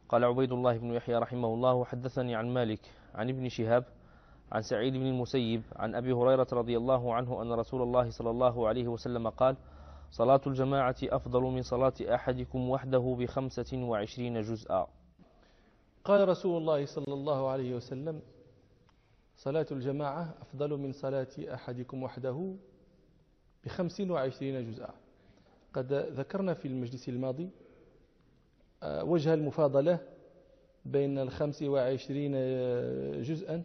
قال عبيد الله بن يحيى رحمه الله: وحدثني عن مالك عن ابن شهاب عن سعيد بن المسيب عن أبي هريرة رضي الله عنه أن رسول الله صلى الله عليه وسلم قال: صلاة الجماعة أفضل من صلاة أحدكم وحده ب25 جزءا. قال رسول الله صلى الله عليه وسلم: صلاة الجماعة أفضل من صلاة أحدكم وحده ب25 جزءا. قد ذكرنا في المجلس الماضي وجه المفاضلة بين 25 جزءا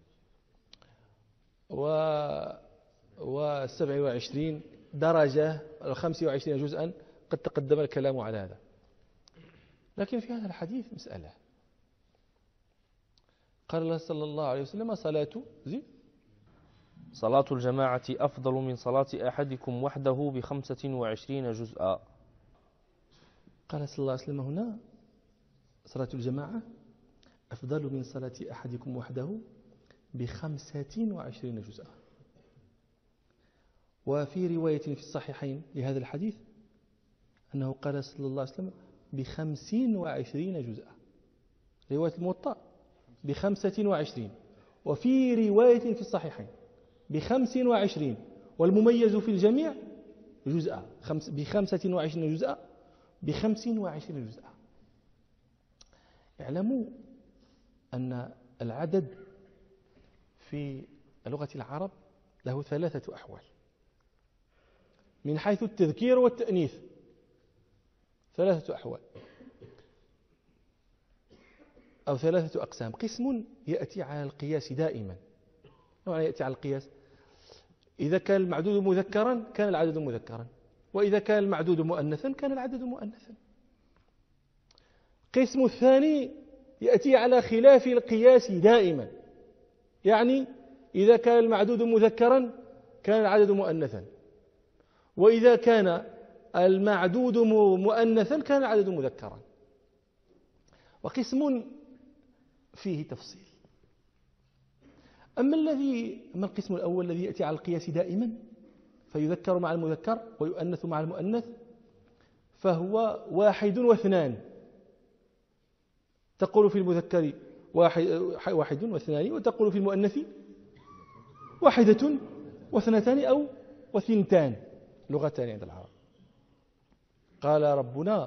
و 27 درجة، 25 جزءا. قد تقدم الكلام على هذا، لكن في هذا الحديث مسألة. قال الله صلى الله عليه وسلم: صلاة الجماعة أفضل من صلاة أحدكم وحده ب25 جزءا. قال صلى الله عليه وسلم هنا: صلاة الجماعة أفضل من صلاة أحدكم وحده ب25 جزءا. وفي رواية في الصحيحين لهذا الحديث أنه قال صلى الله عليه وسلم ب25 جزءا. رواية الموطأ ب25، وفي رواية في الصحيحين ب25، والمميز في الجميع جزءا، ب25 جزءا، ب25 جزءا. اعلموا أن العدد في لغة العرب له 3 أحوال من حيث التذكير والتأنيث. 3 أحوال أو 3 أقسام. قسم يأتي على القياس دائما. نوع يأتي على القياس: إذا كان المعدود مذكرا كان العدد مذكرا، وإذا كان المعدود مؤنثا كان العدد مؤنثا. قسم الثاني يأتي على خلاف القياس دائما، يعني إذا كان المعدود مذكرا كان العدد مؤنثا، وإذا كان المعدود مؤنثا كان العدد مذكرا. وقسم فيه تفصيل. أما القسم الأول الذي يأتي على القياس دائما فيذكر مع المذكر ويؤنث مع المؤنث، فهو 1 و2. تقول في المذكر 1 و2، وتقول في المؤنث 1 و2 أو 2، لغتان عند العرب. قال ربنا: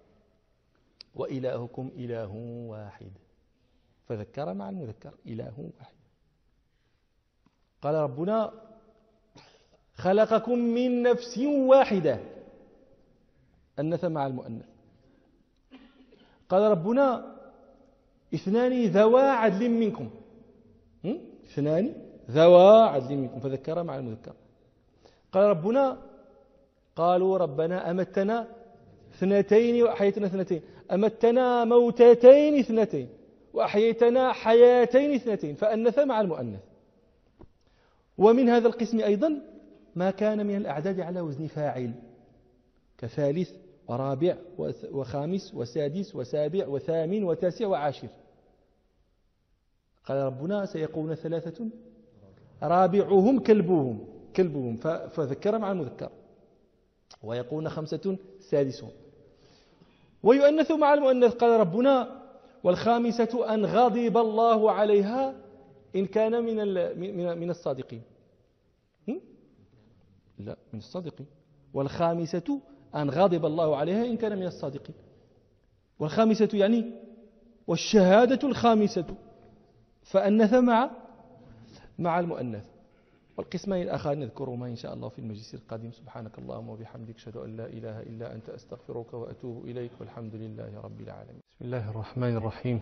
وإلهكم إله واحد، فذكر مع المذكر إله واحد. قال ربنا: خلقكم من نفس واحدة، أنث مع المؤنث. قال ربنا: 2 ذوا عدل منكم، 2 ذوا عدل منكم، فذكر مع المذكر. قال ربنا: قالوا ربنا أمتنا 2 وأحييتنا 2، أمتنا موتتين 2 وأحييتنا حياتين 2، فأنث مع المؤنث. ومن هذا القسم أيضا ما كان من الأعداد على وزن فاعل، كثالث ورابع وخامس وسادس وسابع وثامن وتاسع وعاشر. قال ربنا: سيقولون 3 رابعهم كلبهم، فذكر مع المذكر. ويقولون 5 سادسهم، ويؤنث مع المؤنث. قال ربنا: والخامسة أن غضب الله عليها إن كان من الصادقين. لا، من الصادقين. والخامسة أن غضب الله عليها إن كان من الصادقين. والخامسة يعني والشهادة الخامسة، فأنث مع المؤنث. والقسمين الآخرين نذكرهما إن شاء الله في المجلس القادم. سبحانك اللهم وبحمدك، أشهد أن لا إله إلا أنت، أستغفرك وأتوب إليك، والحمد لله رب العالمين. بسم الله الرحمن الرحيم.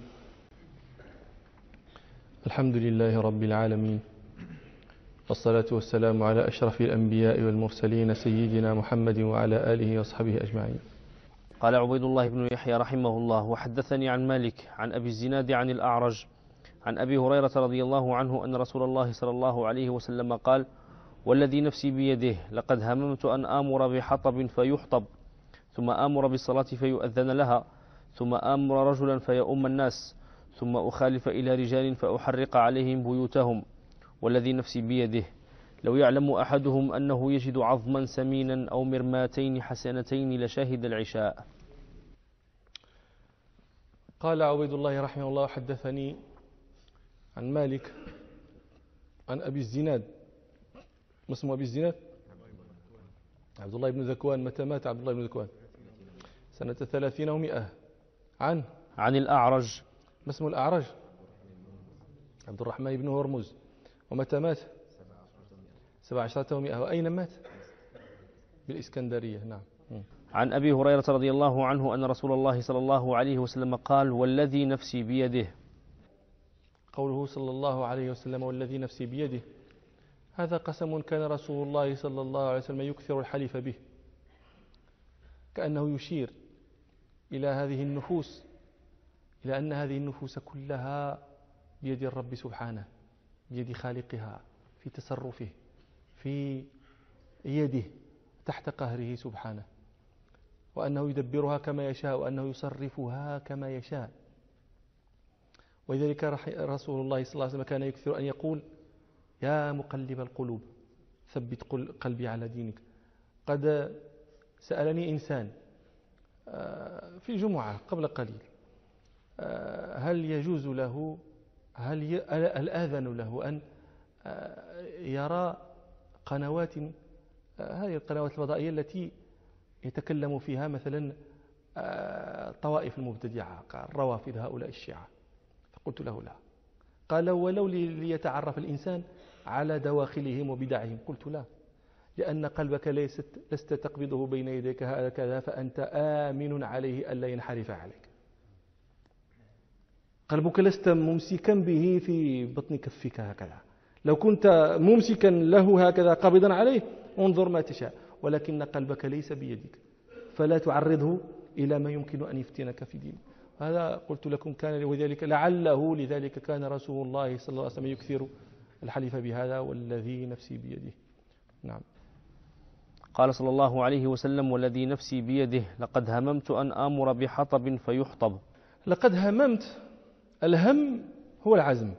الحمد لله رب العالمين، والصلاة والسلام على أشرف الأنبياء والمرسلين سيدنا محمد وعلى آله وصحبه أجمعين. قال عبيد الله بن يحيى رحمه الله: وحدثني عن مالك عن أبي الزناد عن الأعرج عن أبي هريرة رضي الله عنه أن رسول الله صلى الله عليه وسلم قال: والذي نفسي بيده لقد هممت أن آمر بحطب فيحطب، ثم آمر بالصلاة فيؤذن لها، ثم آمر رجلا فيؤم الناس، ثم أخالف إلى رجال فأحرق عليهم بيوتهم، والذي نفسي بيده لو يعلم أحدهم أنه يجد عظما سمينا أو مرماتين حسنتين لشهد العشاء. قال عبيد الله رحمه الله: حدثني عن مالك عن أبي الزناد. ما اسم أبي الزناد؟ عبد الله بن ذكوان. متى مات عبد الله بن ذكوان؟ سنة 30 و100. عن الأعرج. ما اسم الأعرج؟ عبد الرحمن بن هرمز. ومتى مات؟ 17 و100. وأين مات؟ بالإسكندرية. نعم. عن أبي هريرة رضي الله عنه أن رسول الله صلى الله عليه وسلم قال: والذي نفسي بيده. قوله صلى الله عليه وسلم: والذي نفسي بيده، هذا قسم كان رسول الله صلى الله عليه وسلم يكثر الحلف به، كأنه يشير إلى هذه النفوس، إلى أن هذه النفوس كلها بيد الرب سبحانه، بيد خالقها، في تصرفه، في يده، تحت قهره سبحانه، وأنه يدبرها كما يشاء، وأنه يصرفها كما يشاء. ولذلك رسول الله صلى الله عليه وسلم كان يكثر أن يقول: يا مقلب القلوب ثبت قلبي على دينك. قد سألني إنسان في الجمعة قبل قليل: هل يجوز له، هل آذن له أن يرى قنوات، هذه القنوات الفضائية التي يتكلم فيها مثلا طوائف المبتدعة، الروافض، هؤلاء الشيعة؟ فقلت له: لا. قال: ولو ليتعرف الإنسان على دواخلهم وبدعهم. قلت: لا، لأن قلبك لست تقبضه بين يديك هكذا، فأنت آمن عليه ألا ينحرف عليك. قلبك لست ممسكا به في بطن كفك هكذا، لو كنت ممسكا له هكذا قابضا عليه انظر ما تشاء، ولكن قلبك ليس بيدك، فلا تعرضه إلى ما يمكن أن يفتنك في دينك. هذا قلت لكم كان، وذلك لعله لذلك كان رسول الله صلى الله عليه وسلم يكثر الحلف بهذا: والذي نفسي بيده. نعم. قال صلى الله عليه وسلم: والذي نفسي بيده لقد هممت أن آمر بحطب فيحطب. لقد هممت، الهم هو العزم،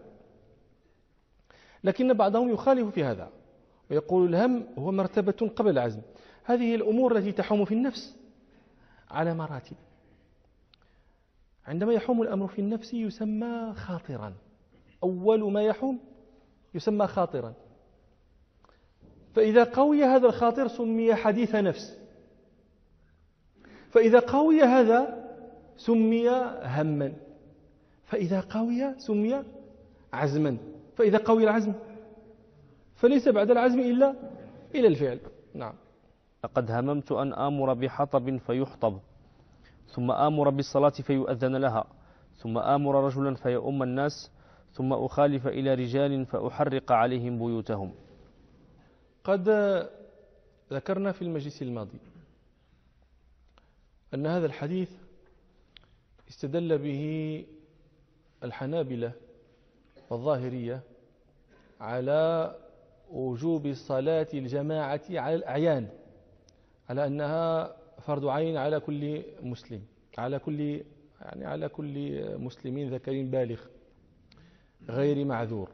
لكن بعضهم يخالف في هذا ويقول الهم هو مرتبة قبل العزم. هذه الأمور التي تحوم في النفس على مراتب. عندما يحوم الأمر في النفس يسمى خاطرا، أول ما يحوم يسمى خاطرا، فإذا قوي هذا الخاطر سمي حديث نفس، فإذا قوي هذا سمي هما، فإذا قوي سمي عزما، فإذا قوي العزم فليس بعد العزم إلا الفعل. نعم. لقد هممت أن آمر بحطب فيحطب، ثم آمر بالصلاة فيؤذن لها، ثم آمر رجلا فيؤم الناس، ثم أخالف إلى رجال فأحرق عليهم بيوتهم. قد ذكرنا في المجلس الماضي أن هذا الحديث استدل به الحنابلة والظاهرية على وجوب صلاة الجماعة على الأعيان، على أنها فرض عين على كل مسلم، على كل مسلم ذكر بالغ غير معذور.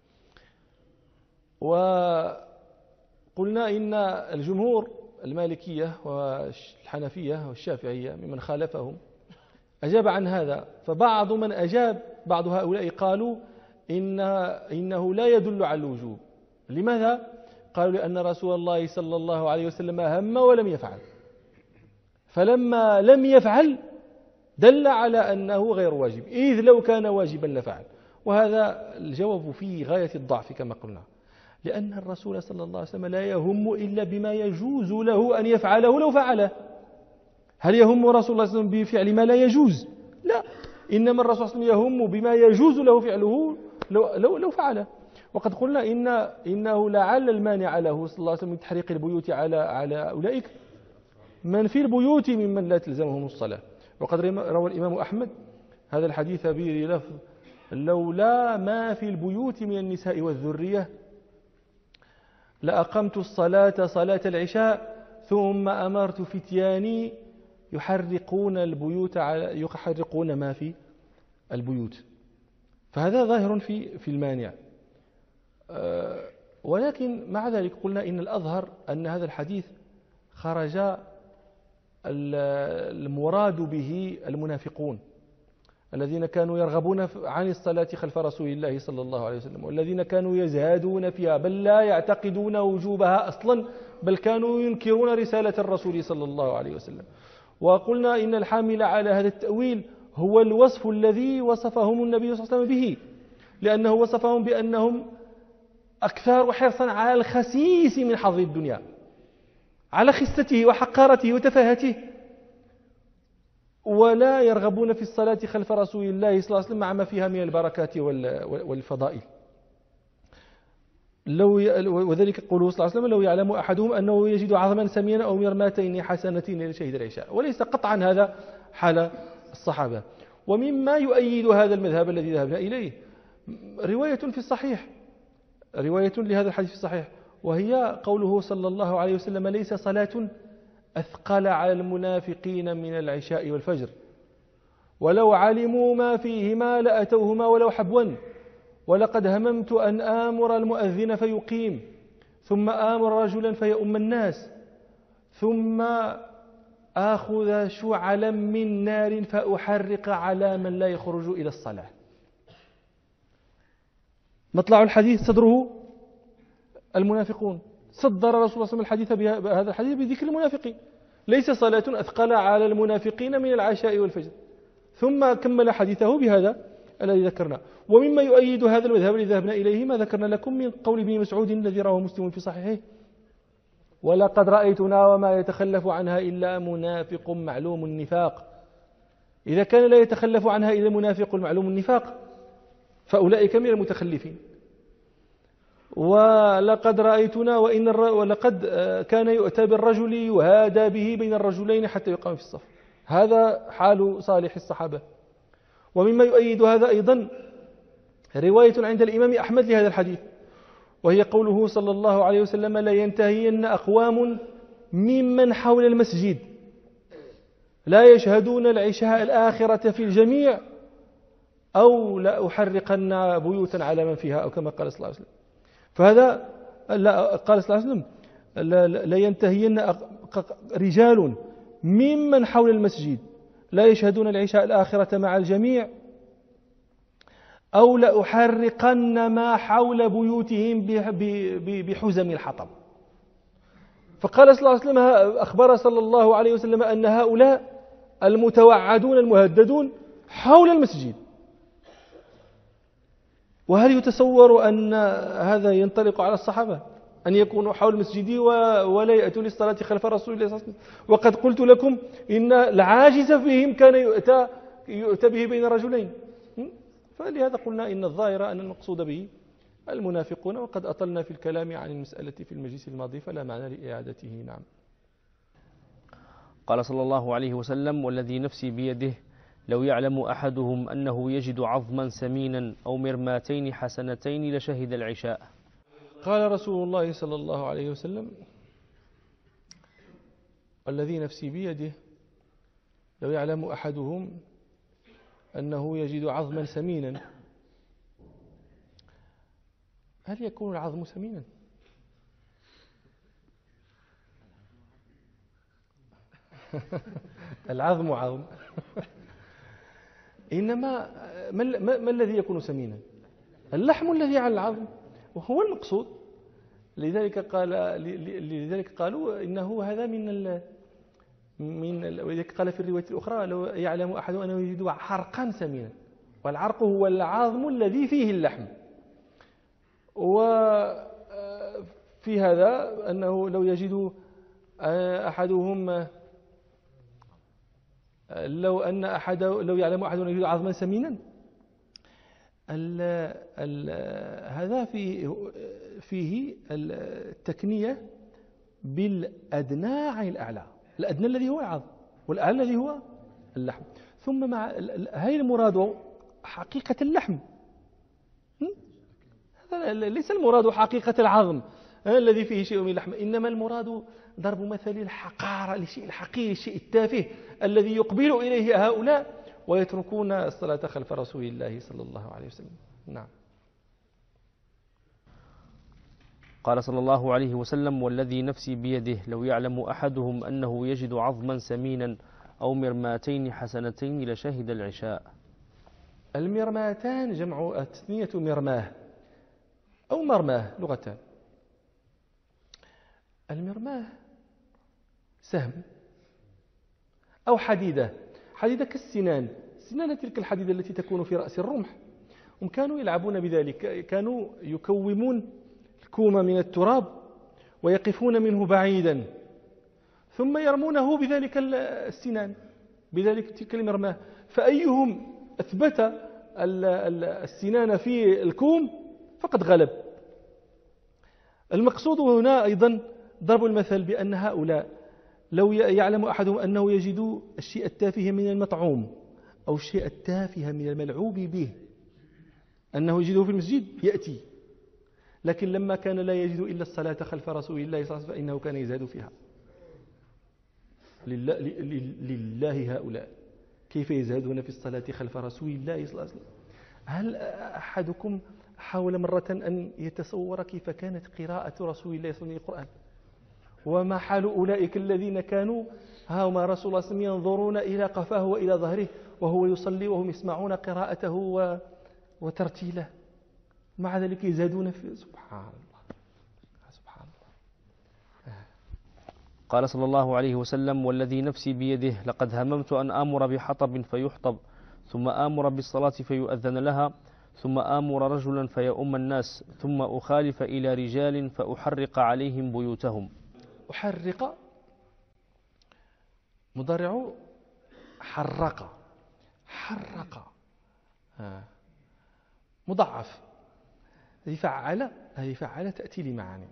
وقلنا إن الجمهور المالكية والحنفية والشافعية ممن خالفهم أجاب عن هذا، فبعض من أجاب، بعض هؤلاء قالوا إنه لا يدل على الوجوب. لماذا؟ قالوا لأن رسول الله صلى الله عليه وسلم هم ولم يفعل، فلما لم يفعل دل على أنه غير واجب، إذ لو كان واجبا لفعل. وهذا الجواب فيه غاية الضعف كما قلنا، لأن الرسول صلى الله عليه وسلم لا يهم إلا بما يجوز له أن يفعله لو فعله. هل يهم رسول الله صلى الله عليه وسلم بفعل ما لا يجوز؟ لا، إنما الرسول صلى الله عليه وسلم يهم بما يجوز له فعله لو فعله. وقد قلنا إنه لعل المانع له صلى الله عليه وسلم من تحريق البيوت على أولئك من في البيوت ممن لا تلزمهم الصلاة. وقد روى الإمام أحمد هذا الحديث بلفظ: لولا ما في البيوت من النساء والذرية لأقمت الصلاة صلاة العشاء ثم أمرت فتياني يحرقون ما في البيوت. فهذا ظاهر في المانع. ولكن مع ذلك قلنا إن الأظهر أن هذا الحديث خرج المراد به المنافقون الذين كانوا يرغبون عن الصلاة خلف رسول الله صلى الله عليه وسلم، والذين كانوا يزهدون فيها بل لا يعتقدون وجوبها أصلا، بل كانوا ينكرون رسالة الرسول صلى الله عليه وسلم. وقلنا إن الحامل على هذا التأويل هو الوصف الذي وصفهم النبي صلى الله عليه وسلم به، لأنه وصفهم بأنهم أكثر حرصا على الخسيس من حظ الدنيا، على خسته وحقارته وتفاهته، ولا يرغبون في الصلاة خلف رسول الله صلى الله عليه وسلم مع ما فيها من البركات والفضائل. وذلك قوله صلى الله عليه وسلم: لو يعلم أحدهم أنه يجد عظما سمينا أو مرماتين حسنتين لشهد العشاء. وليس قطعا هذا حال الصحابة. ومما يؤيد هذا المذهب الذي ذهبنا إليه رواية في الصحيح، رواية لهذا الحديث في الصحيح، وهي قوله صلى الله عليه وسلم: ليس صلاة أثقل على المنافقين من العشاء والفجر، ولو علموا ما فيهما لأتوهما ولو حبوا، ولقد هممت أن آمر المؤذن فيقيم، ثم آمر رجلا فيؤم الناس، ثم آخذ شعلا من نار فأحرق على من لا يخرج إلى الصلاة. مطلع الحديث صدره المنافقون، صدر رسول الله صلى الله عليه وسلم الحديث بهذا الحديث بذكر المنافقين: ليس صلاة أثقل على المنافقين من العشاء والفجر، ثم كمل حديثه بهذا الذي ذكرنا. ومما يؤيد هذا المذهب الذي ذهبنا إليه ما ذكرنا لكم من قول ابن مسعود الذي رواه مسلم في صحيحه: ولقد رأيتنا وما يتخلف عنها إلا منافق معلوم النفاق. إذا كان لا يتخلف عنها إلا منافق معلوم النفاق فأولئك من المتخلفين. ولقد رأيتنا ولقد كان يؤتى بالرجل يهادى به بين الرجلين حتى يقام في الصف. هذا حال صالح الصحابة. ومما يؤيد هذا أيضا رواية عند الإمام أحمد لهذا الحديث، وهي قوله صلى الله عليه وسلم: لا ينتهين أقوام ممن حول المسجد لا يشهدون العشاء الآخرة في الجميع أو لا أحرقن بيوتا على من فيها، أو كما قال صلى الله عليه وسلم. فهذا قال صلى الله عليه وسلم: لا ينتهين رجال ممن حول المسجد لا يشهدون العشاء الآخرة مع الجميع أو لأحرقن ما حول بيوتهم بحزم الحطب. فقال صلى الله عليه وسلم، أخبر صلى الله عليه وسلم أن هؤلاء المتوعدون المهددون حول المسجد. وهل يتصور أن هذا ينطلق على الصحابة أن يكونوا حول المسجد ولا يأتوا للصلاة خلف رسول الله صلى الله عليه وسلم؟ وقد قلت لكم إن العاجز فيهم كان يؤتى به بين رجلين. فلهذا قلنا إن الظاهر أن المقصود به المنافقون، وقد أطلنا في الكلام عن المسألة في المجلس الماضي فلا معنى لإعادته. نعم. قال صلى الله عليه وسلم: والذي نفسي بيده لو يعلم أحدهم أنه يجد عظما سمينا أو مرماتين حسنتين لشهد العشاء. قال رسول الله صلى الله عليه وسلم: والذي نفسي بيده لو يعلم أحدهم أنه يجد عظما سمينا. هل يكون العظم سمينا؟ العظم عظم. إنما ما الذي يكون سمينا؟ اللحم الذي على العظم، وهو المقصود. لذلك قالوا إنه هذا ولذلك قال في الرواية الأخرى: لو يعلم أحد أنه يجد عرقا سمينا، والعرق هو العظم الذي فيه اللحم. وفي هذا أنه لو يجد أحدهم لو يعلم أحد أنه يجد عظما سمينا، هذا فيه التكنية بالأدنى عن الأعلى، الأدنى الذي هو العظم والأعلى الذي هو اللحم. ثم مع هاي المراد حقيقة اللحم، هذا ليس المراد حقيقة العظم الذي فيه شيء من اللحم، إنما المراد ضرب مثل الحقارة لشيء الحقير، الشيء التافه الذي يقبل إليه هؤلاء ويتركون الصلاة خلف رسول الله صلى الله عليه وسلم. نعم. قال صلى الله عليه وسلم: والذي نفسي بيده لو يعلم أحدهم أنه يجد عظما سمينا أو مرماتين حسنتين لشهد العشاء. المرماتان جمع تثنية مرماه أو مرماه لغتان. المرماه سهم أو حديدة، حديدة كالسنان، السنان تلك الحديدة التي تكون في رأس الرمح. هم كانوا يلعبون بذلك، كانوا يكومون الكوم من التراب ويقفون منه بعيدا ثم يرمونه بذلك السنان، بذلك تلك المرماه، فأيهم أثبت السنان في الكوم فقد غلب. المقصود هنا أيضا ضرب المثل بأن هؤلاء لو يعلم أحدهم أنه يجد الشيء التافه من المطعوم أو الشيء التافه من الملعوب به أنه يجده في المسجد يأتي، لكن لما كان لا يجد إلا الصلاة خلف رسول الله صلى الله عليه وسلم فإنه كان يزهد فيها. لله هؤلاء كيف يزهدون في الصلاة خلف رسول الله صلى الله عليه وسلم. هل أحدكم حاول مرة أن يتصور كيف كانت قراءة رسول الله صلى الله عليه وسلم القرآن؟ وما حال أولئك الذين كانوا هما رسول الله صلى الله عليه وسلم ينظرون إلى قفاه وإلى ظهره وهو يصلي وهم يسمعون قراءته وترتيله، مع ذلك يزهدون في سبحان الله سبحان الله. قال صلى الله عليه وسلم: والذي نفسي بيده لقد هممت أن آمر بحطب فيحطب، ثم آمر بالصلاة فيؤذن لها، ثم آمر رجلا فيؤم الناس، ثم أخالف إلى رجال فأحرق عليهم بيوتهم. أحرق مضارع حرق، حرق مضاعف. هذه فعل تأتي لمعاني،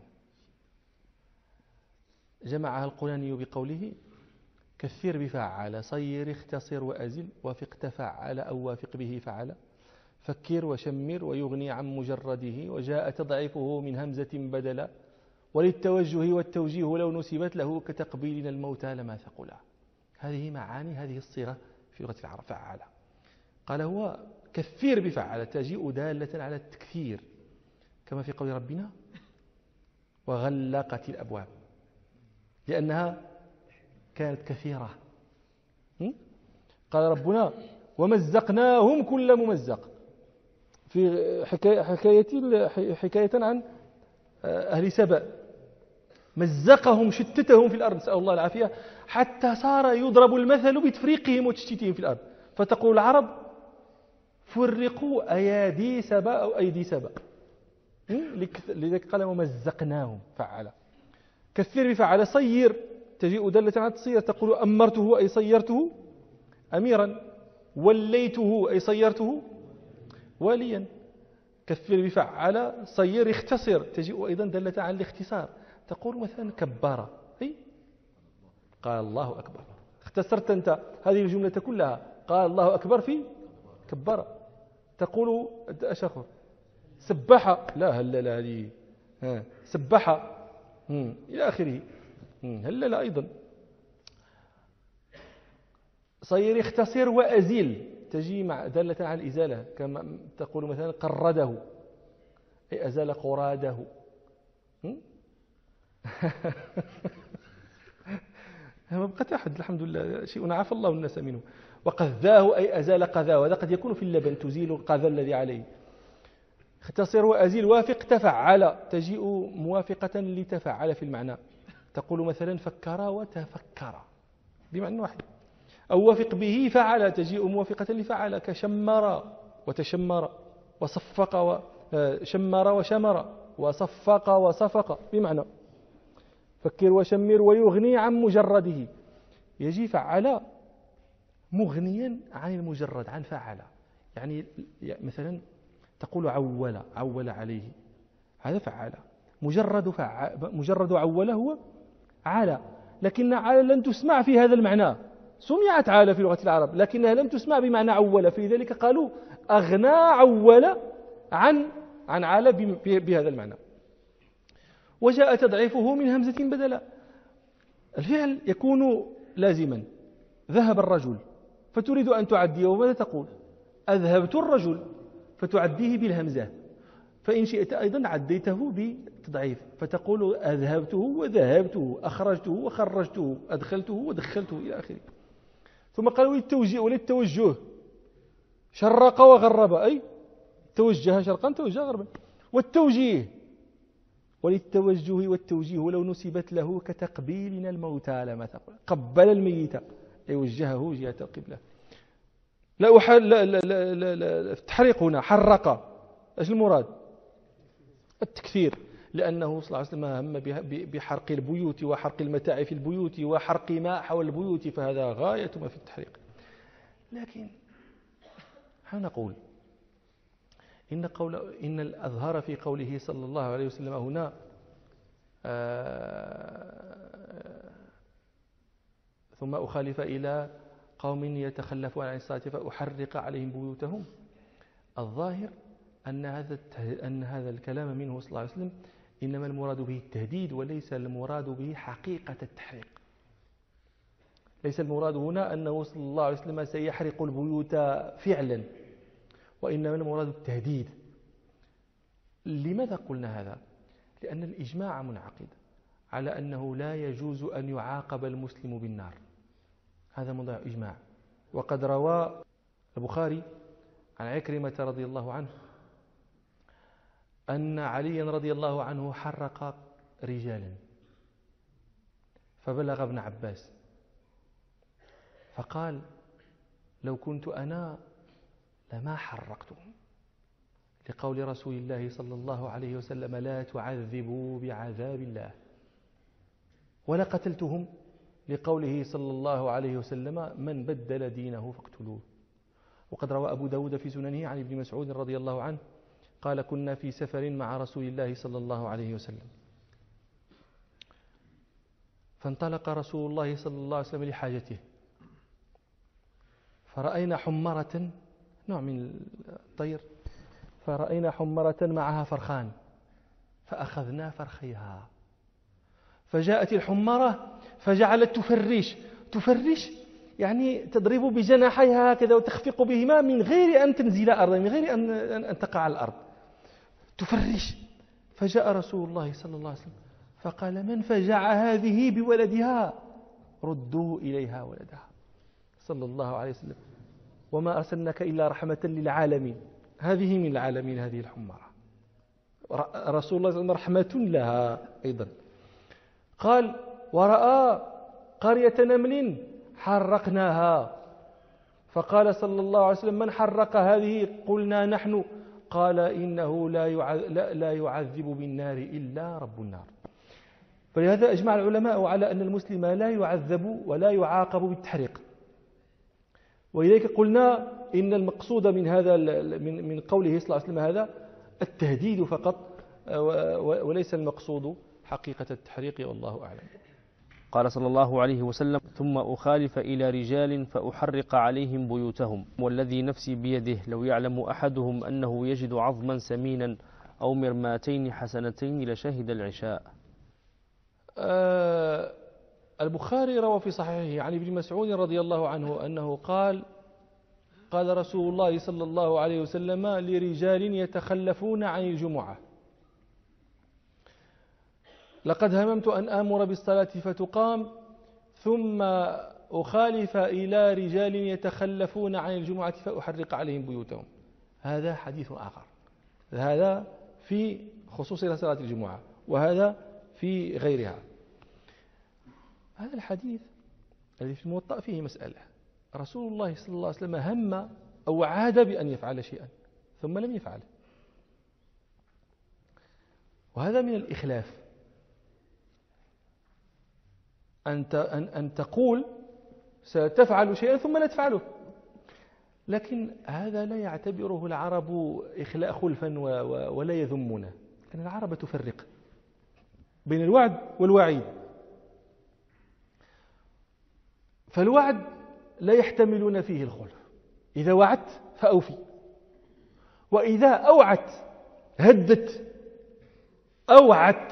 جمعها القرآني بقوله: كثر بفعل، صير، اختصر وأزل، وافق تفعل أو وافق به فعل، فكر وشمر ويغني عن مجرده، وجاء تضعيفه من همزة بدلا، وللتوجه والتوجيه لو نسبت له كتقبيلنا الموتى لما ثقلا. هذه معاني هذه الصيغة في لغة العرب فعل. قال هو كثير بفعل تجيء دالة على التكثير، كما في قول ربنا: وغلقت الأبواب، لأنها كانت كثيرة. قال ربنا: ومزقناهم كل ممزق، في حكاية عن أهل سبأ، مزقهم شتتهم في الأرض، نسأل الله العافية، حتى صار يضرب المثل بتفريقهم وتشتيتهم في الأرض، فتقول العرب: فرقوا أيادي سبأ أو أيدي سبأ. لذلك قال: ومزقناهم فعل. كثير بفعل. صير تجيء دالة على التصير، تقول: أمرته أي صيرته أميرا، وليته أي صيرته واليا. كثير بفعل. صير. اختصر تجيء أيضا دالة على الاختصار، تقول مثلا: كبر أي قال الله أكبر. اختصرت أنت هذه الجملة كلها، قال الله أكبر في كبر. تقول أشخر: سبح، لا هلل هذه، سبح إلى آخره، هلل أيضا. صير. اختصر وأزيل تجي مع دالة على الإزالة، كما تقول مثلا: قرده أي أزال قراده. ما بقت أحد الحمد لله، شيء عافى الله الناس منه. وقذاه أي أزال قذاه، هذا قد يكون في اللبن، تزيل القذى الذي عليه. اختصر وأزيل. وافق تفعل تجيء موافقة لتفعل في المعنى، تقول مثلا: فكر وتفكر بمعنى واحد. أو وافق به فعل تجيء موافقة لفعل، كشمر وتشمر، وصفق وشمر وشمر، وصفق وصفق بمعنى. فكر وشمر ويغني عن مجرده، يجي فعل مغنيا عن المجرد، عن فعل. يعني مثلا تقول: عول، عول عليه، هذا فعل. مجرد عول هو عالى، لكن عالى لن تسمع في هذا المعنى. سمعت عالى في لغة العرب لكنها لم تسمع بمعنى عول، فلذلك قالوا: أغنى عول عن عالى بهذا المعنى. وجاء تضعيفه من همزة بدلا. الفعل يكون لازما. ذهب الرجل فتريد أن تعديه، وماذا تقول؟ أذهبت الرجل، فتعديه بالهمزة. فإن شئت أيضا عديته بتضعيف، فتقول: أذهبته وذهبته، أخرجته وخرجته، أدخلته ودخلته إلى آخره. ثم قالوا: للتوجيه وللتوجه شرق وغرب، أي توجه شرقا توجه غربا. والتوجيه، وللتوجه والتوجيه ولو نسبت له كتقبيلنا الموتى لما تقول قبل الميت أي وجهه جهة القبلة. لا التحريق هنا حرق، ايش المراد؟ التكثير، لأنه صلى الله عليه وسلم هم بحرق البيوت وحرق المتاع في البيوت وحرق ما حول البيوت، فهذا غاية ما في التحريق. لكن نقول إن الأظهر في قوله صلى الله عليه وسلم هنا ثم أخالف إلى قوم يتخلفون عن الصلاة فأحرق عليهم بيوتهم، الظاهر أن هذا الكلام منه صلى الله عليه وسلم إنما المراد به التهديد وليس المراد به حقيقة التحريق. ليس المراد هنا أنه صلى الله عليه وسلم سيحرق البيوت فعلا، وإنما المراد التهديد. لماذا قلنا هذا؟ لأن الإجماع منعقد على أنه لا يجوز أن يعاقب المسلم بالنار، هذا موضوع إجماع. وقد روى البخاري عن عكرمة رضي الله عنه أن عليا رضي الله عنه حرق رجالا فبلغ ابن عباس فقال لو كنت أنا لما حرقتهم، لقول رسول الله صلى الله عليه وسلم لا تعذبوا بعذاب الله، ولا قتلتهم لقوله صلى الله عليه وسلم من بدل دينه فاقتلوه. وقد روى أبو داود في سننه عن ابن مسعود رضي الله عنه قال كنا في سفر مع رسول الله صلى الله عليه وسلم فانطلق رسول الله صلى الله عليه وسلم لحاجته فرأينا حمرة، نوع من الطير، فرأينا حمرة معها فرخان فأخذنا فرخيها، فجاءت الحمرة فجعلت تفرش يعني تضرب بجناحيها هكذا وتخفق بهما من غير أن تنزل أرضا، من غير أن تقع على الأرض، تفرش. فجاء رسول الله صلى الله عليه وسلم فقال من فجع هذه بولدها؟ ردوا إليها ولدها صلى الله عليه وسلم وما أرسلناك إلا رحمة للعالمين. هذه من العالمين هذه الحمرة، رسول الله صلى الله عليه وسلم رحمة لها أيضا. قال ورأى قرية نمل حرقناها، فقال صلى الله عليه وسلم من حرق هذه؟ قلنا نحن. قال إنه لا يعذب بالنار إلا رب النار. فلهذا أجمع العلماء على أن المسلم لا يعذب ولا يعاقب بالتحريق. ولذلك قلنا إن المقصود من هذا من قوله صلى الله عليه وسلم هذا التهديد فقط، وليس المقصود حقيقة التحريق، والله أعلم. قال صلى الله عليه وسلم ثم أخالف إلى رجال فأحرق عليهم بيوتهم والذي نفسي بيده لو يعلم أحدهم أنه يجد عظما سمينا أو مرماتين حسنتين لشهد العشاء. البخاري روى في صحيحه عن ابن مسعود رضي الله عنه أنه قال رسول الله صلى الله عليه وسلم لرجال يتخلفون عن الجمعة لقد هممت أن آمر بالصلاة فتقام ثم أخالف إلى رجال يتخلفون عن الجمعة فأحرق عليهم بيوتهم. هذا حديث آخر، هذا في خصوص صلاة الجمعة وهذا في غيرها. هذا الحديث الذي في الموطأ فيه مسألة، رسول الله صلى الله عليه وسلم هم أو عاد بأن يفعل شيئا ثم لم يفعل، وهذا من الإخلاف. أن تقول ستفعل شيئا ثم لا تفعله، لكن هذا لا يعتبره العرب إخلاء خلفا ولا يذمونه، لأن العرب تفرق بين الوعد والوعيد. فالوعد لا يحتملون فيه الخلف، إذا وعدت فأوفي، وإذا أوعت هدت أوعت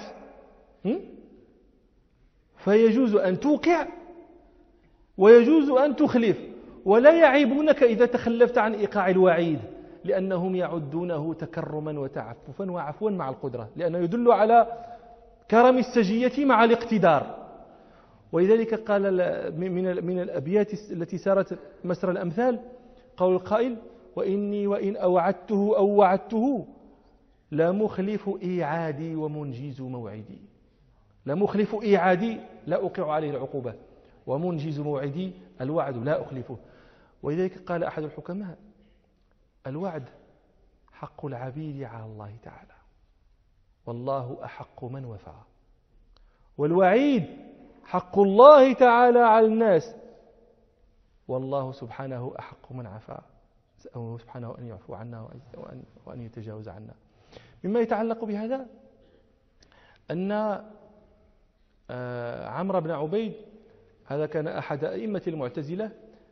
فيجوز أن توقع ويجوز أن تخلف، ولا يعيبونك إذا تخلفت عن إيقاع الوعيد، لأنهم يعدونه تكرما وتعففا وعفوا مع القدرة، لأنه يدل على كرم السجية مع الاقتدار. ولذلك قال من الأبيات التي سارت مسر الأمثال قول القائل وإني وإن أوعدته أو وعدته لمخلف إيعادي ومنجز موعدي. لمخلف إيعادي لا أوقع عليه العقوبة، ومنجز موعدي الوعد لا أخلفه. ولذلك قال أحد الحكماء: الوعد حق العبيد على الله تعالى، والله أحق من وفى. والوعيد حق الله تعالى على الناس، والله سبحانه أحق من عفا. نسأله سبحانه أن يعفو عنا وأن يتجاوز عنا. مما يتعلق بهذا أن عمرو بن عبيد، هذا كان أحد أئمة المعتزلة،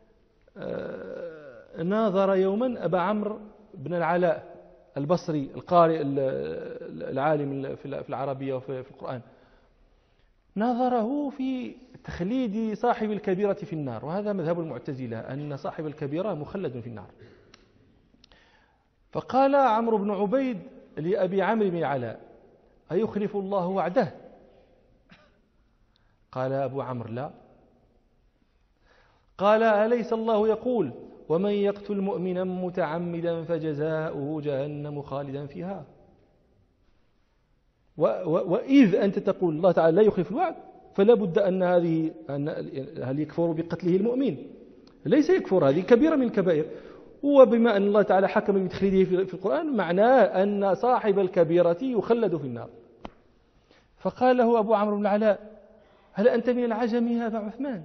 ناظر يوما أبا عمرو بن العلاء البصري القارئ العالم في العربية وفي القرآن، ناظره في تخليد صاحب الكبيرة في النار. وهذا مذهب المعتزلة، أن صاحب الكبيرة مخلد في النار. فقال عمرو بن عبيد لأبي عمرو بن العلاء: أيخلف الله وعده؟ قال أبو عمرو: لا. قال: أليس الله يقول: ومن يقتل مؤمنا متعمدا فجزاؤه جهنم خالدا فيها؟ وإذ أنت تقول الله تعالى لا يخلف الوعد، فلا بد أن هل يكفر بقتله المؤمن؟ ليس يكفر، هذه كبيرة من الكبائر. وبما أن الله تعالى حكم بتخليده في القرآن، معناه أن صاحب الكبيرة يخلد في النار. فقال له أبو عمرو بن العلاء: هل أنت من العجم يا أبا عثمان؟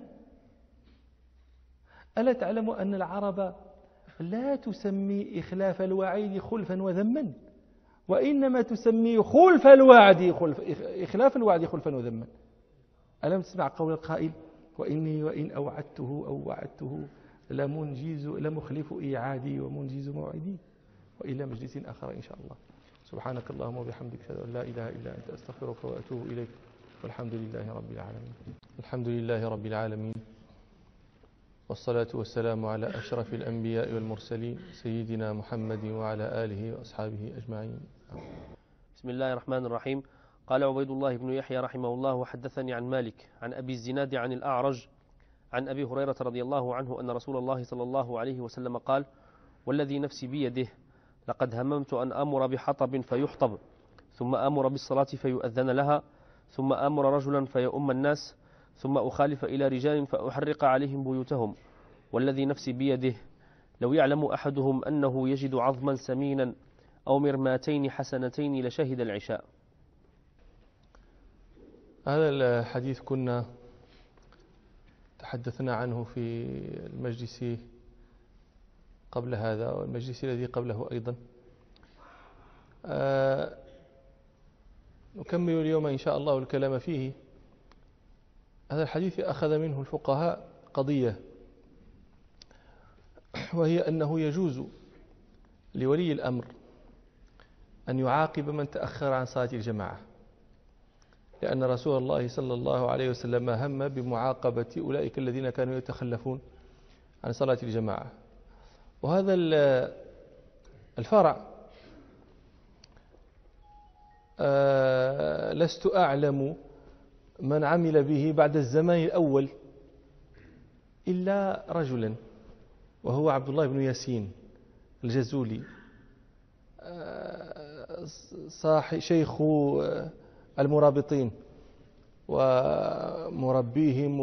ألا تعلم أن العرب لا تسمي إخلاف الوعيد خلفا وذما، وإنما تسمي خلف الوعد إخلاف الوعد خلفا وذما؟ ألم تسمع قول القائل: وإني وإن أوعدته أو وعدته لمخلف إيعادي ومنجز موعدي؟ وإلى مجلس آخر إن شاء الله. سبحانك اللهم وبحمدك، أشهد أن لا إله إلا أنت، أستغفرك وأتوب إليك، والحمد لله رب العالمين. الحمد لله رب العالمين، والصلاة والسلام على أشرف الأنبياء والمرسلين، سيدنا محمد وعلى آله وأصحابه أجمعين. بسم الله الرحمن الرحيم. قال عبيد الله بن يحيى رحمه الله: وحدثني عن مالك عن أبي الزناد عن الأعرج عن أبي هريرة رضي الله عنه أن رسول الله صلى الله عليه وسلم قال: والذي نفسي بيده لقد هممت أن أمر بحطب فيحطب، ثم أمر بالصلاة فيؤذن لها، ثم أمر رجلا فيؤم الناس، ثم أخالف إلى رجال فأحرق عليهم بيوتهم، والذي نفسي بيده لو يعلم أحدهم أنه يجد عظما سمينا أو مرماتين حسنتين لشهد العشاء. هذا الحديث كنا تحدثنا عنه في المجلس قبل هذا والمجلس الذي قبله أيضا. نكمل اليوم إن شاء الله الكلام فيه. هذا الحديث أخذ منه الفقهاء قضية، وهي أنه يجوز لولي الأمر أن يعاقب من تأخر عن صلاة الجماعة، لأن رسول الله صلى الله عليه وسلم هم بمعاقبة أولئك الذين كانوا يتخلفون عن صلاة الجماعة. وهذا الفرع لست أعلم من عمل به بعد الزمان الأول إلا رجلا، وهو عبد الله بن ياسين الجزولي، شيخ المرابطين ومربيهم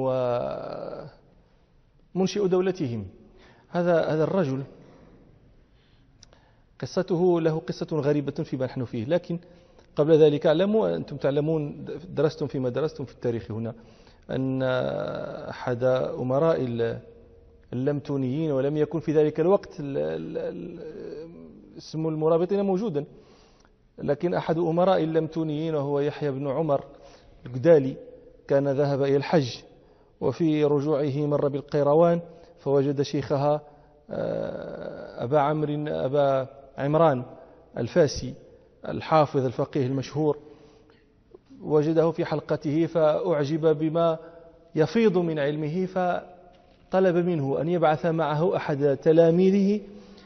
ومنشئ دولتهم. هذا الرجل قصته له قصة غريبة فيما نحن فيه، لكن قبل ذلك اعلموا، أنتم تعلمون، درستم فيما درستم في التاريخ هنا، أن أحد أمراء اللمتونيين، ولم يكن في ذلك الوقت اسم المرابطين موجودا، لكن أحد أمراء اللمتونيين وهو يحيى بن عمر الجدالي كان ذهب إلى الحج، وفي رجوعه مر بالقيروان فوجد شيخها أبا عمران الفاسي الحافظ الفقيه المشهور، وجده في حلقته فأعجب بما يفيض من علمه، فطلب منه أن يبعث معه أحد تلاميذه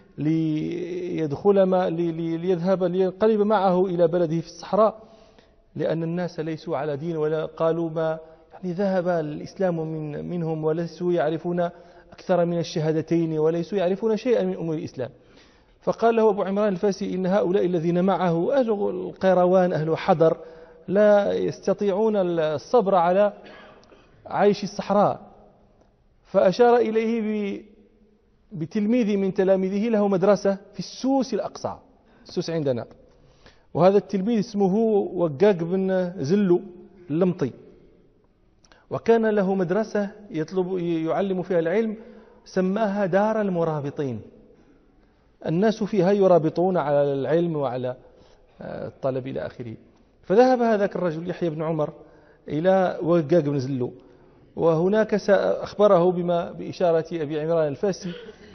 لينقلب معه إلى بلده في الصحراء، لأن الناس ليسوا على دين، ولا قالوا ما يعني ذهب الإسلام منهم وليسوا يعرفون أكثر من الشهادتين وليسوا يعرفون شيئا من أمور الإسلام. فقال له أبو عمران الفاسي إن هؤلاء الذين معه أهل القيروان أهل حضر لا يستطيعون الصبر على عيش الصحراء، فأشار إليه بتلميذ من تلاميذه له مدرسة في السوس الأقصى، السوس عندنا، وهذا التلميذ اسمه وقاق بن زلو اللمطي، وكان له مدرسة يعلم فيها العلم سماها دار المرابطين، الناس فيها يرابطون على العلم وعلى الطلب إلى آخره. فذهب هذاك الرجل يحيى بن عمر إلى وقاق بن زلو، وهناك أخبره بإشارة أبي عمران الفاسي،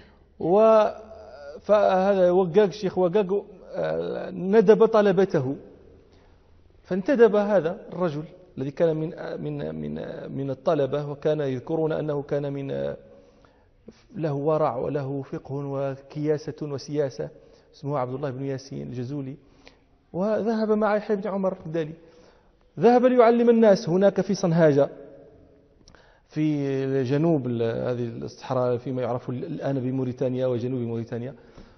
فهذا وقاق شيخ وقاق ندب طلبته، فانتدب هذا الرجل الذي كان من الطلبة، وكان يذكرون أنه كان من له ورع وله فقه وكياسة وسياسة، اسمه عبد الله بن ياسين الجزولي، وذهب مع يحيى بن عمر الدالي، ذهب ليعلم الناس هناك في صنهاجة في جنوب هذه الصحراء فيما يعرف الآن بموريتانيا وجنوب موريتانيا،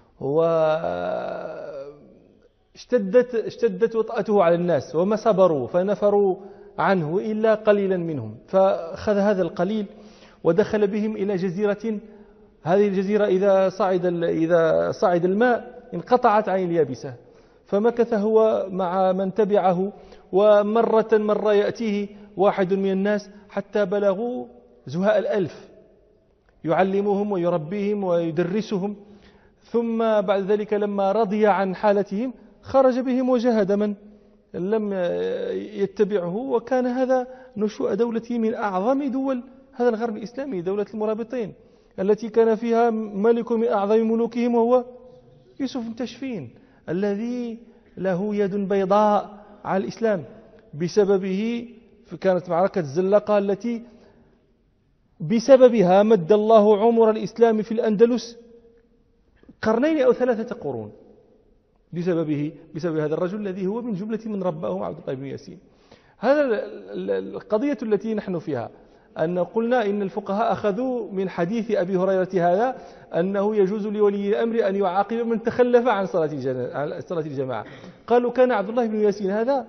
اشتدت وطأته على الناس وما صبروا فنفروا عنه إلا قليلا منهم، فأخذ هذا القليل ودخل بهم إلى جزيرة، هذه الجزيرة إذا صعد الماء انقطعت عن اليابسة، فمكث هو مع من تبعه، ومرة يأتيه واحد من الناس حتى بلغوا زهاء 1000 يعلمهم ويربيهم ويدرسهم، ثم بعد ذلك لما رضي عن حالتهم خرج بهم وجاهد من لم يتبعه، وكان هذا نشوء دولة من أعظم دول هذا الغرب الإسلامي، دولة المرابطين التي كان فيها ملك من أعظم ملوكهم وهو يوسف بن تاشفين الذي له يد بيضاء على الإسلام، بسببه كانت معركة الزلقة التي بسببها مد الله عمر الإسلام في الأندلس 2 أو 3 قرون، بسبب هذا الرجل الذي هو من جملة من رباه عبد الله بن ياسين. هذا القضية التي نحن فيها، أن قلنا إن الفقهاء أخذوا من حديث أبي هريرة هذا أنه يجوز لولي الأمر أن يعاقب من تخلف عن صلاة الجماعة. قالوا كان عبد الله بن ياسين هذا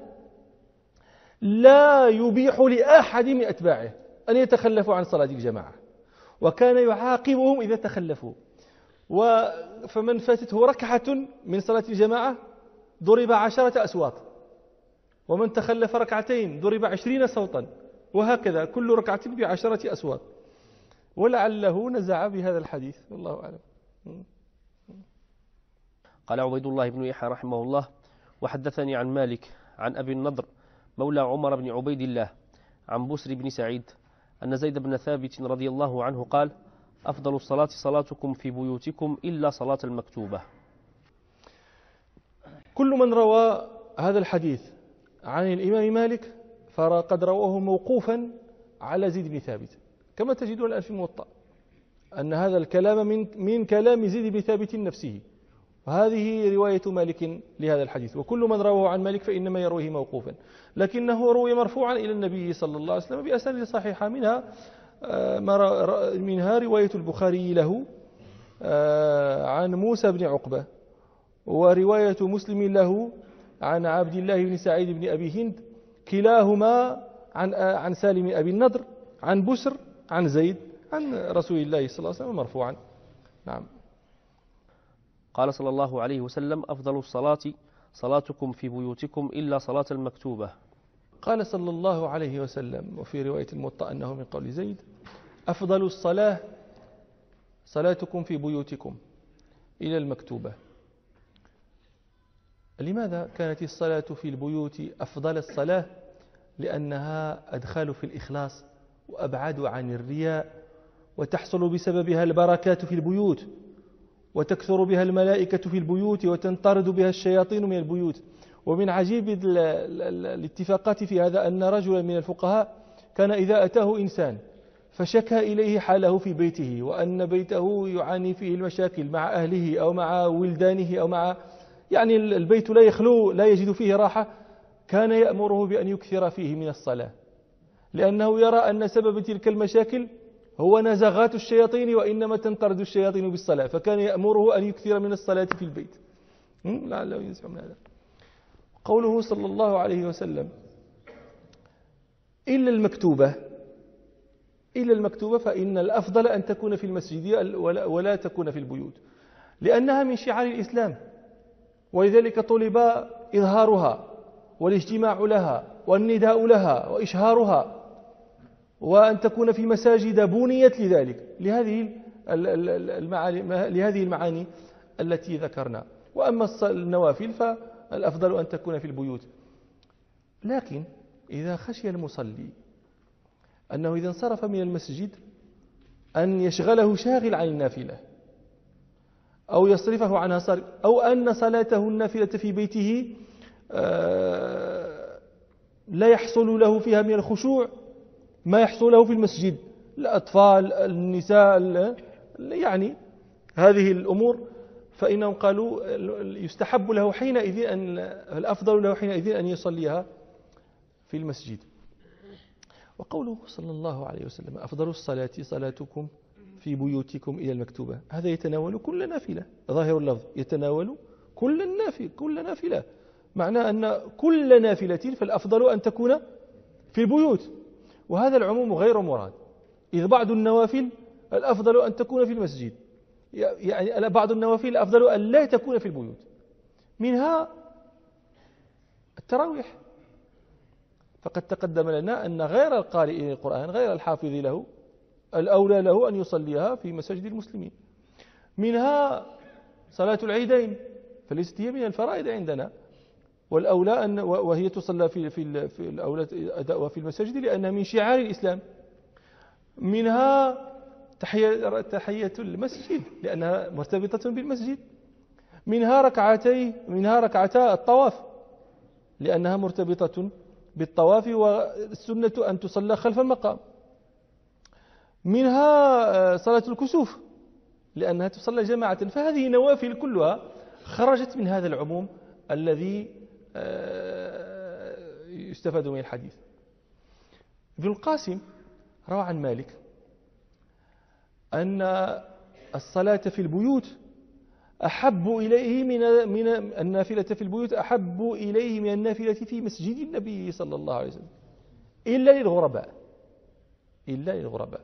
لا يبيح لأحد من أتباعه أن يتخلفوا عن صلاة الجماعة، وكان يعاقبهم إذا تخلفوا، فمن فاتته ركعة من صلاة الجماعة ضرب 10 أسواط، ومن تخلف 2 ضرب 20 صوتا، وهكذا كل ركعة ب10 أسواط. ولعله نزع بهذا الحديث، والله أعلم. قال عبيد الله بن يحيى رحمه الله: وحدثني عن مالك عن أبي النضر مولى عمر بن عبيد الله عن بسر بن سعيد أن زيد بن ثابت رضي الله عنه قال: أفضل الصلاة صلاتكم في بيوتكم إلا صلاة المكتوبة. كل من روى هذا الحديث عن الإمام مالك فقد رواه موقوفا على زيد بن ثابت، كما تجدون الآن في الموطأ أن هذا الكلام من كلام زيد بن ثابت نفسه، وهذه رواية مالك لهذا الحديث. وكل من رواه عن مالك فإنما يرويه موقوفا، لكنه روي مرفوعا إلى النبي صلى الله عليه وسلم بأسانيد صحيحة، منها رواية البخاري له عن موسى بن عقبة، ورواية مسلم له عن عبد الله بن سعيد بن أبي هند، كلاهما عن سالم أبي النضر عن بسر عن زيد عن رسول الله صلى الله عليه وسلم مرفوعا. نعم. قال صلى الله عليه وسلم: أفضل الصلاة صلاتكم في بيوتكم إلا صلاة المكتوبة. قال صلى الله عليه وسلم، وفي رواية الموطأ أنه من قول زيد: أفضل الصلاة صلاتكم في بيوتكم إلى المكتوبة. لماذا كانت الصلاة في البيوت أفضل الصلاة؟ لأنها أدخال في الإخلاص وأبعد عن الرياء، وتحصل بسببها البركات في البيوت، وتكثر بها الملائكة في البيوت، وتنطرد بها الشياطين من البيوت. ومن عجيب الاتفاقات في هذا أن رجلا من الفقهاء كان إذا أتاه إنسان فشكى إليه حاله في بيته، وأن بيته يعاني فيه المشاكل مع أهله أو مع ولدانه أو مع يعني البيت لا يخلو لا يجد فيه راحة، كان يأمره بأن يكثر فيه من الصلاة، لأنه يرى أن سبب تلك المشاكل هو نزغات الشياطين وإنما تنطرد الشياطين بالصلاة، فكان يأمره أن يكثر من الصلاة في البيت لعله ينزع من هذا. قوله صلى الله عليه وسلم إلا المكتوبة فإن الأفضل أن تكون في المسجد ولا تكون في البيوت، لأنها من شعار الإسلام، ولذلك طلب إظهارها والاجتماع لها والنداء لها وإشهارها، وأن تكون في مساجد بنيت لذلك لهذه المعاني التي ذكرنا. وأما النوافل فالأفضل أن تكون في البيوت. لكن إذا خشي المصلي أنه إذا انصرف من المسجد أن يشغله شاغل عن النافلة أو يصرفه عنها صارف، أو أن صلاته النافلة في بيته لا يحصل له فيها من الخشوع ما يحصل له في المسجد، الأطفال النساء يعني هذه الأمور، فإنهم قالوا يستحب له حينئذ الأفضل له حينئذ أن يصليها في المسجد. وقوله صلى الله عليه وسلم أفضل الصلاة صلاتكم في بيوتكم إلى المكتوبة، هذا يتناول كل نافلة، ظاهر اللفظ يتناول كل نافلة، معناه أن كل نافلة فالأفضل أن تكون في البيوت، وهذا العموم غير مراد، إذ بعض النوافل الأفضل أن تكون في المسجد، يعني بعض النوافل الأفضل أن لا تكون في البيوت، منها التراويح، فقد تقدم لنا أن غير القارئ للقرآن غير الحافظ له الأولى له أن يصليها في مساجد المسلمين، منها صلاة العيدين فليست هي من الفرائض عندنا، والأولى أن وهي تصلى في الأولى أداؤها في المساجد لأنها من شعار الإسلام، منها تحية المسجد لأنها مرتبطة بالمسجد، منها ركعتا الطواف لأنها مرتبطة بالطواف والسنة أن تصلى خلف المقام، منها صلاة الكسوف لأنها تصلى جماعة، فهذه نوافل كلها خرجت من هذا العموم الذي يستفاد من الحديث. ابن القاسم روى عن مالك أن الصلاة في البيوت أحب إليه من النافلة في البيوت أحب إليه من النافلة في مسجد النبي صلى الله عليه وسلم إلا للغرباء.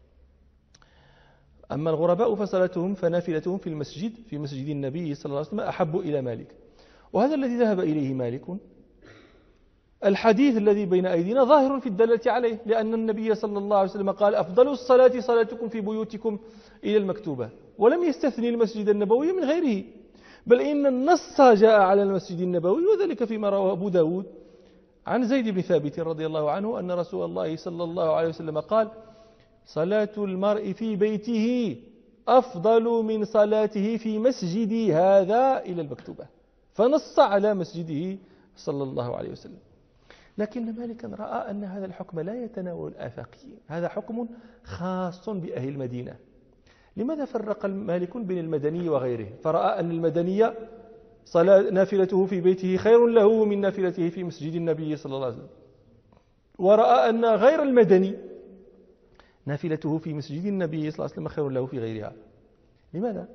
أما الغرباء فصلاتهم فنافلتهم في مسجد النبي صلى الله عليه وسلم أحب إلى مالك، وهذا الذي ذهب إليه مالك. الحديث الذي بين أيدينا ظاهر في الدلالة عليه، لأن النبي صلى الله عليه وسلم قال أفضل الصلاة صلاتكم في بيوتكم إلى المكتوبة، ولم يستثني المسجد النبوي من غيره، بل إن النص جاء على المسجد النبوي، وذلك فيما رواه أبو داود عن زيد بن ثابت رضي الله عنه أن رسول الله صلى الله عليه وسلم قال صلاة المرء في بيته أفضل من صلاته في مسجدي هذا إلى المكتوبة، فنص على مسجده صلى الله عليه وسلم. لكن مالكا رأى أن هذا الحكم لا يتناول الآفاقيين، هذا حكم خاص بأهل المدينة. لماذا فرق مالك بين المدني وغيره؟ فرأى أن المدني نافلته في بيته خير له من نافلته في مسجد النبي صلى الله عليه وسلم، ورأى أن غير المدني نافلته في مسجد النبي صلى الله عليه وسلم خير له في غيرها. لماذا؟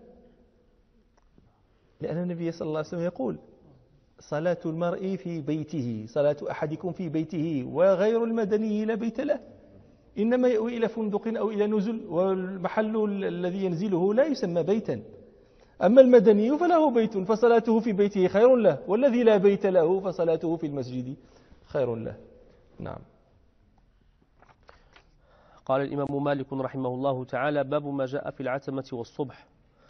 لأن النبي صلى الله عليه وسلم يقول صلاة المرء في بيته، صلاة أحدكم في بيته، وغير المدني لا بيت له، إنما يأوي إلى فندق أو إلى نزل، والمحل الذي ينزله لا يسمى بيتا. أما المدني فله بيت فصلاته في بيته خير له، والذي لا بيت له فصلاته في المسجد خير له. نعم. قال الإمام مالك رحمه الله تعالى: باب ما جاء في العتمة والصبح.